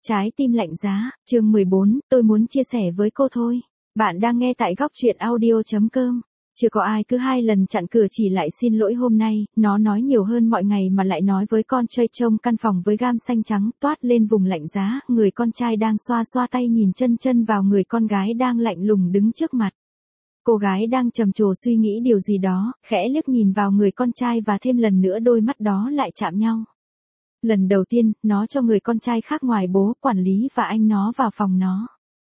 Trái tim lạnh giá, chương 14, tôi muốn chia sẻ với cô thôi. Bạn đang nghe tại góc truyện audio.com. Chưa có ai cứ 2 lần chặn cửa chỉ lại xin lỗi hôm nay, nó nói nhiều hơn mọi ngày mà lại nói với con trai trông căn phòng với gam xanh trắng toát lên vùng lạnh giá, người con trai đang xoa xoa tay nhìn chân chân vào người con gái đang lạnh lùng đứng trước mặt. Cô gái đang trầm trồ suy nghĩ điều gì đó, khẽ liếc nhìn vào người con trai và thêm lần nữa đôi mắt đó lại chạm nhau. Lần đầu tiên, nó cho người con trai khác ngoài bố, quản lý và anh nó vào phòng nó.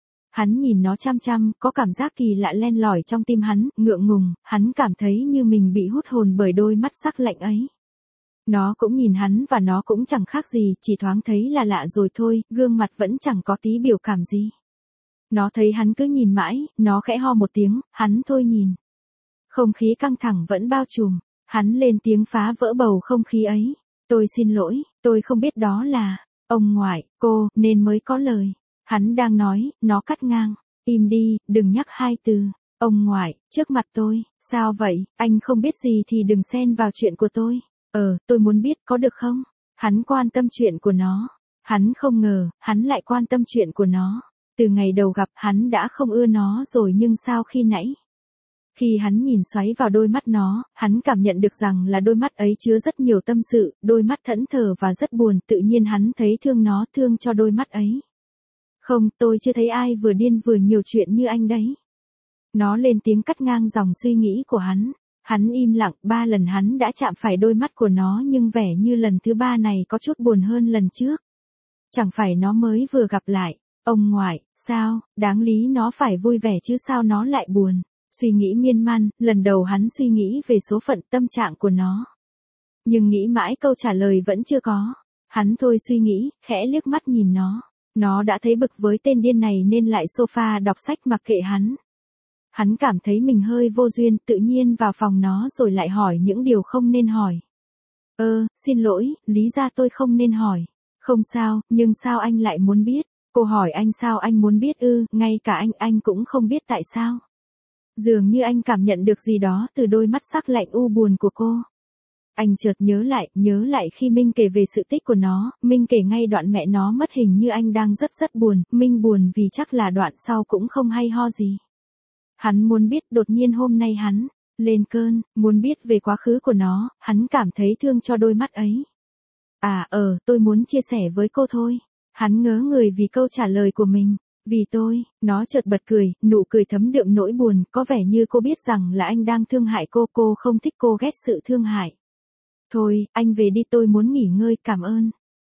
Hắn nhìn nó chăm chăm, có cảm giác kỳ lạ len lỏi trong tim hắn, ngượng ngùng, hắn cảm thấy như mình bị hút hồn bởi đôi mắt sắc lạnh ấy. Nó cũng nhìn hắn và nó cũng chẳng khác gì, chỉ thoáng thấy là lạ rồi thôi, gương mặt vẫn chẳng có tí biểu cảm gì. Nó thấy hắn cứ nhìn mãi, nó khẽ ho một tiếng, hắn thôi nhìn. Không khí căng thẳng vẫn bao trùm, hắn lên tiếng phá vỡ bầu không khí ấy. Tôi xin lỗi, tôi không biết đó là ông ngoại, cô, nên mới có lời. Hắn đang nói, nó cắt ngang. Im đi, đừng nhắc 2 từ. Ông ngoại, trước mặt tôi, sao vậy, anh không biết gì thì đừng xen vào chuyện của tôi. Tôi muốn biết có được không? Hắn quan tâm chuyện của nó. Hắn không ngờ, hắn lại quan tâm chuyện của nó. Từ ngày đầu gặp hắn đã không ưa nó rồi nhưng sao khi nãy? Khi hắn nhìn xoáy vào đôi mắt nó, hắn cảm nhận được rằng là đôi mắt ấy chứa rất nhiều tâm sự, đôi mắt thẫn thờ và rất buồn, tự nhiên hắn thấy thương nó, thương cho đôi mắt ấy. Không, tôi chưa thấy ai vừa điên vừa nhiều chuyện như anh đấy. Nó lên tiếng cắt ngang dòng suy nghĩ của hắn. Hắn im lặng, 3 lần hắn đã chạm phải đôi mắt của nó nhưng vẻ như lần thứ 3 này có chút buồn hơn lần trước. Chẳng phải nó mới vừa gặp lại. Ông ngoại, sao, đáng lý nó phải vui vẻ chứ sao nó lại buồn. Suy nghĩ miên man, lần đầu hắn suy nghĩ về số phận tâm trạng của nó. Nhưng nghĩ mãi câu trả lời vẫn chưa có. Hắn thôi suy nghĩ, khẽ liếc mắt nhìn nó. Nó đã thấy bực với tên điên này nên lại sofa đọc sách mặc kệ hắn. Hắn cảm thấy mình hơi vô duyên, tự nhiên vào phòng nó rồi lại hỏi những điều không nên hỏi. Xin lỗi, lý ra tôi không nên hỏi. Không sao, nhưng sao anh lại muốn biết? Cô hỏi anh sao anh muốn biết ngay cả anh cũng không biết tại sao. Dường như anh cảm nhận được gì đó từ đôi mắt sắc lạnh u buồn của cô. Anh chợt nhớ lại khi Minh kể về sự tích của nó, Minh kể ngay đoạn mẹ nó mất hình như anh đang rất buồn, Minh buồn vì chắc là đoạn sau cũng không hay ho gì. Hắn muốn biết, đột nhiên hôm nay hắn lên cơn, muốn biết về quá khứ của nó, hắn cảm thấy thương cho đôi mắt ấy. Tôi muốn chia sẻ với cô thôi. Hắn ngớ người vì câu trả lời của mình. Vì tôi, nó chợt bật cười, nụ cười thấm đượm nỗi buồn, có vẻ như cô biết rằng là anh đang thương hại cô không thích cô ghét sự thương hại. Thôi, anh về đi tôi muốn nghỉ ngơi, cảm ơn.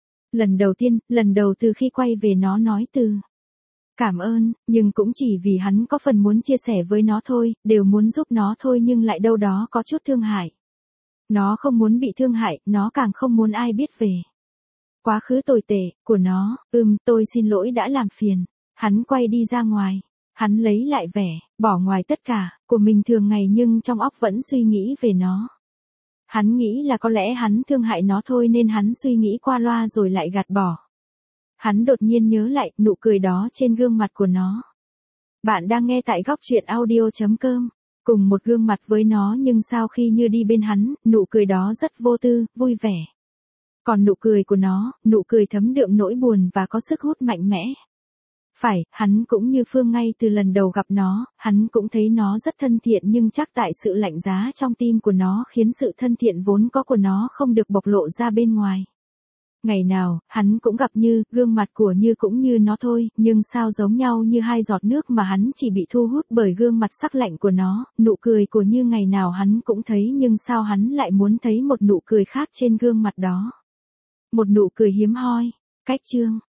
Lần đầu từ khi quay về nó nói từ cảm ơn, nhưng cũng chỉ vì hắn có phần muốn chia sẻ với nó thôi, đều muốn giúp nó thôi nhưng lại đâu đó có chút thương hại. Nó không muốn bị thương hại, nó càng không muốn ai biết về quá khứ tồi tệ của nó. Tôi xin lỗi đã làm phiền. Hắn quay đi ra ngoài. Hắn lấy lại vẻ, bỏ ngoài tất cả, của mình thường ngày nhưng trong óc vẫn suy nghĩ về nó. Hắn nghĩ là có lẽ hắn thương hại nó thôi nên hắn suy nghĩ qua loa rồi lại gạt bỏ. Hắn đột nhiên nhớ lại nụ cười đó trên gương mặt của nó. Bạn đang nghe tại góc truyện audio.com. Cùng một gương mặt với nó nhưng sao khi như đi bên hắn, nụ cười đó rất vô tư, vui vẻ. Còn nụ cười của nó, nụ cười thấm đượm nỗi buồn và có sức hút mạnh mẽ. Phải, hắn cũng như Phương ngay từ lần đầu gặp nó, hắn cũng thấy nó rất thân thiện nhưng chắc tại sự lạnh giá trong tim của nó khiến sự thân thiện vốn có của nó không được bộc lộ ra bên ngoài. Ngày nào, hắn cũng gặp Như, gương mặt của Như cũng như nó thôi, nhưng sao giống nhau như 2 giọt nước mà hắn chỉ bị thu hút bởi gương mặt sắc lạnh của nó, nụ cười của Như ngày nào hắn cũng thấy nhưng sao hắn lại muốn thấy một nụ cười khác trên gương mặt đó. Một nụ cười hiếm hoi. Cách chương